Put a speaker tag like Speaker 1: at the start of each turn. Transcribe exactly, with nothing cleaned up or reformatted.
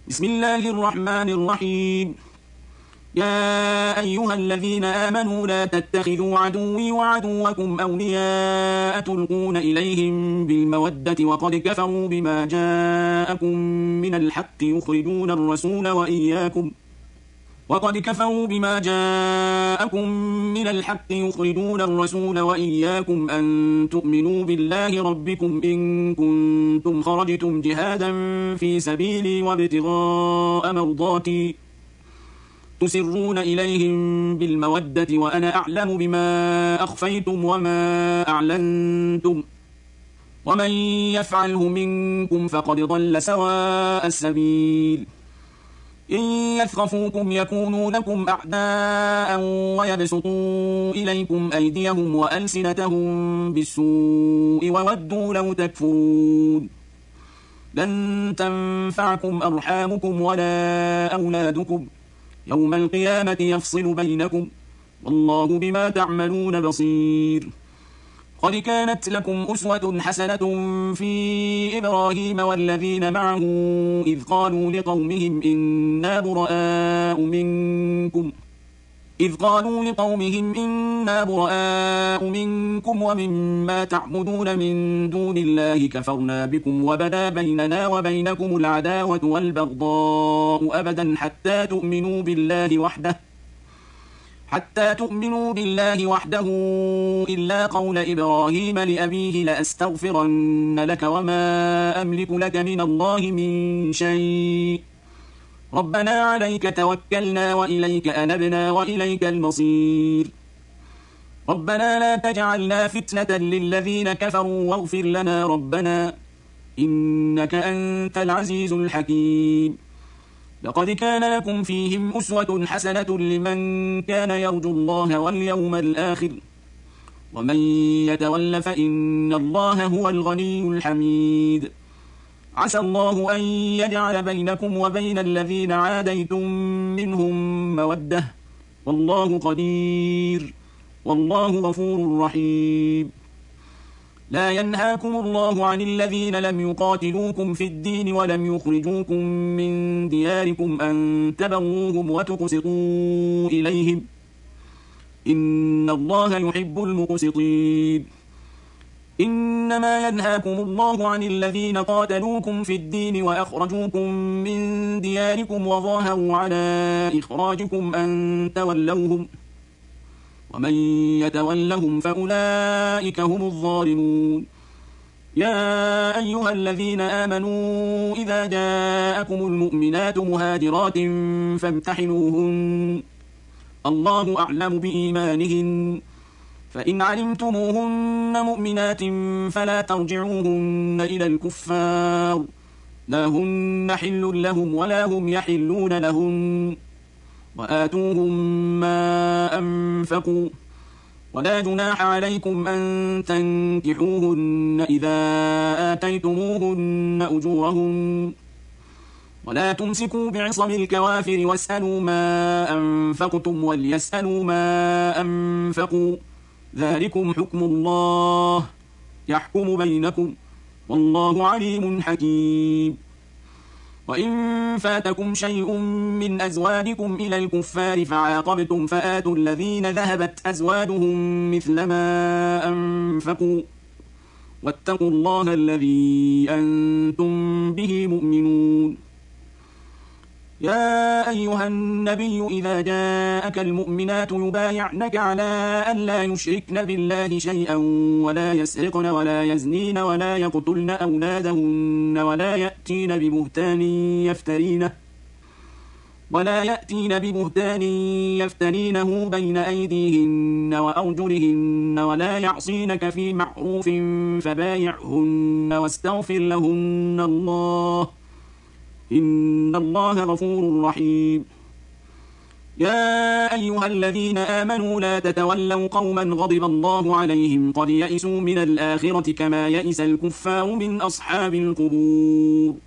Speaker 1: بسم الله الرحمن الرحيم. يا أيها الذين آمنوا لا تتخذوا عدوي وعدوكم أولياء تلقون إليهم بالمودة وقد كفروا بما جاءكم من الحق يخرجون الرسول وإياكم وقد كفروا بما جاءكم من الحق يخرجون الرسول وإياكم أن تؤمنوا بالله ربكم إن كنتم خرجتم جهادا في سبيلي وابتغاء مرضاتي تسرون إليهم بالمودة وأنا أعلم بما أخفيتم وما أعلنتم ومن يفعله منكم فقد ضل سواء السبيل. إن يثقفوكم يكونوا لكم أعداء ويبسطوا إليكم أيديهم وألسنتهم بالسوء وودوا لو تكفرون. لن تنفعكم أرحامكم ولا أولادكم يوم القيامة يفصل بينكم والله بما تعملون بصير. قد كانت لكم أسوة حسنة في إبراهيم والذين معه إذ قالوا لقومهم إنا براء منكم إذ قالوا لقومهم إنا براء منكم ومما تعبدون من دون الله كفرنا بكم وبدا بيننا وبينكم العداوة والبغضاء أبدا حتى تؤمنوا بالله وحده حتى تؤمنوا بالله وحده إلا قول إبراهيم لأبيه لأستغفرن لك وما أملك لك من الله من شيء ربنا عليك توكلنا وإليك أنبنا وإليك المصير. ربنا لا تجعلنا فتنة للذين كفروا واغفر لنا ربنا إنك أنت العزيز الحكيم. لقد كان لكم فيهم أسوة حسنة لمن كان يرجو الله واليوم الآخر ومن يتول فإن الله هو الغني الحميد. عسى الله أن يجعل بينكم وبين الذين عاديتم منهم مودة والله قدير والله غفور رحيم. لا ينهاكم الله عن الذين لم يقاتلوكم في الدين ولم يخرجوكم من دياركم أن تبروهم وتقسطوا إليهم إن الله يحب المقسطين. إنما ينهاكم الله عن الذين قاتلوكم في الدين وأخرجوكم من دياركم وظاهروا على إخراجكم أن تولوهم ومن يتولهم فأولئك هم الظالمون. يا أيها الذين آمنوا إذا جاءكم المؤمنات مهاجرات فامتحنوهن الله أعلم بإيمانهن فإن علمتموهن مؤمنات فلا ترجعوهن إلى الكفار لا هن حل لهم ولا هم يحلون لهن وآتوهم ما أنفقوا ولا جناح عليكم أن تنكحوهن إذا آتيتموهن أجورهن ولا تمسكوا بعصم الكوافر واسألوا ما أنفقتم وليسألوا ما أنفقوا ذلكم حكم الله يحكم بينكم والله عليم حكيم. وإن فاتكم شيء من أزواجكم إلى الكفار فعاقبتم فآتوا الذين ذهبت أزواجهم مثل ما أنفقوا واتقوا الله الذي أنتم به مؤمنون. يا أيها النبي إذا جاءك المؤمنات يبايعنك على أن لا يشركن بالله شيئا ولا يسرقن ولا يزنين ولا يقتلن أولادهن ولا يأتين ببهتان يفترينه ولا يأتين ببهتان يفترينه بين أيديهن وأرجلهن ولا يعصينك في معروف فبايعهن واستغفر لهن الله إن الله غفور رحيم. يا أيها الذين آمنوا لا تتولوا قوما غضب الله عليهم قد يئسوا من الآخرة كما يئس الكفار من أصحاب القبور.